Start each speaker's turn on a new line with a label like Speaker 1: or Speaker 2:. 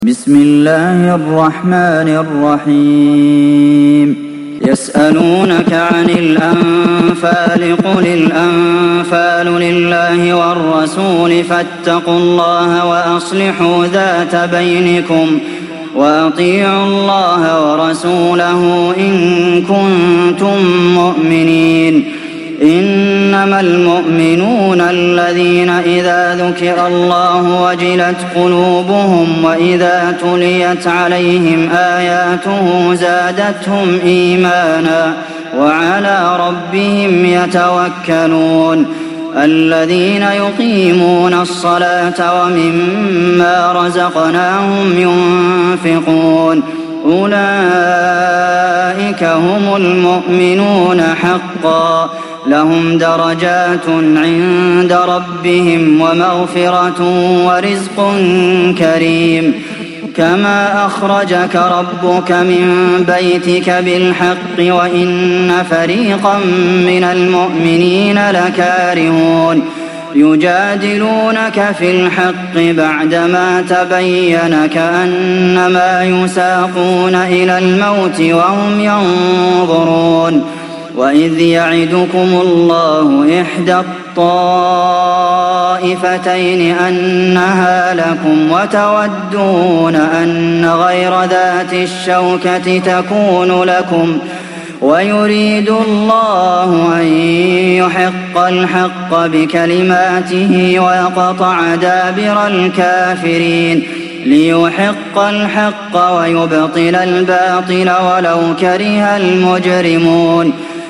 Speaker 1: بسم الله الرحمن الرحيم يسألونك عن الأنفال قل الأنفال لله والرسول فاتقوا الله وأصلحوا ذات بينكم وأطيعوا الله ورسوله إن كنتم مؤمنين إنما المؤمنون الذين إذا ذكر الله وجلت قلوبهم وإذا تليت عليهم آياته زادتهم إيمانا وعلى ربهم يتوكلون الذين يقيمون الصلاة ومما رزقناهم ينفقون أولئك هم المؤمنون حقا لهم درجات عند ربهم ومغفرة ورزق كريم كما أخرجك ربك من بيتك بالحق وإن فريقا من المؤمنين لكارهون يجادلونك في الحق بعدما تبين كأنما يساقون إلى الموت وهم ينظرون وإذ يعدكم الله إحدى الطائفتين أنها لكم وتودون أن غير ذات الشوكة تكون لكم ويريد الله أن يحق الحق بكلماته ويقطع دابر الكافرين ليحق الحق ويبطل الباطل ولو كره المجرمون